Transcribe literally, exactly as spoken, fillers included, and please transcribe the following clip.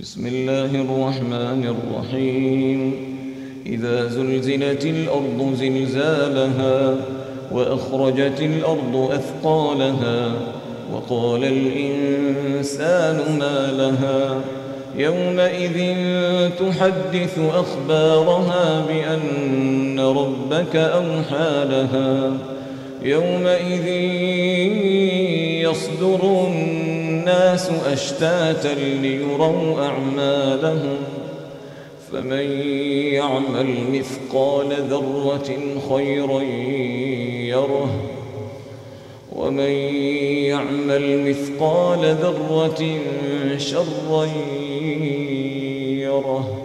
بسم الله الرحمن الرحيم إذا زلزلت الأرض زلزالها وأخرجت الأرض أثقالها وقال الإنسان ما لها يومئذ تحدث أخبارها بأن ربك أوحى لها يومئذ يصدر الناس أشتاتا ليروا أعمالهم فمن يعمل مثقال ذرة خيرا يره ومن يعمل مثقال ذرة شرا يره.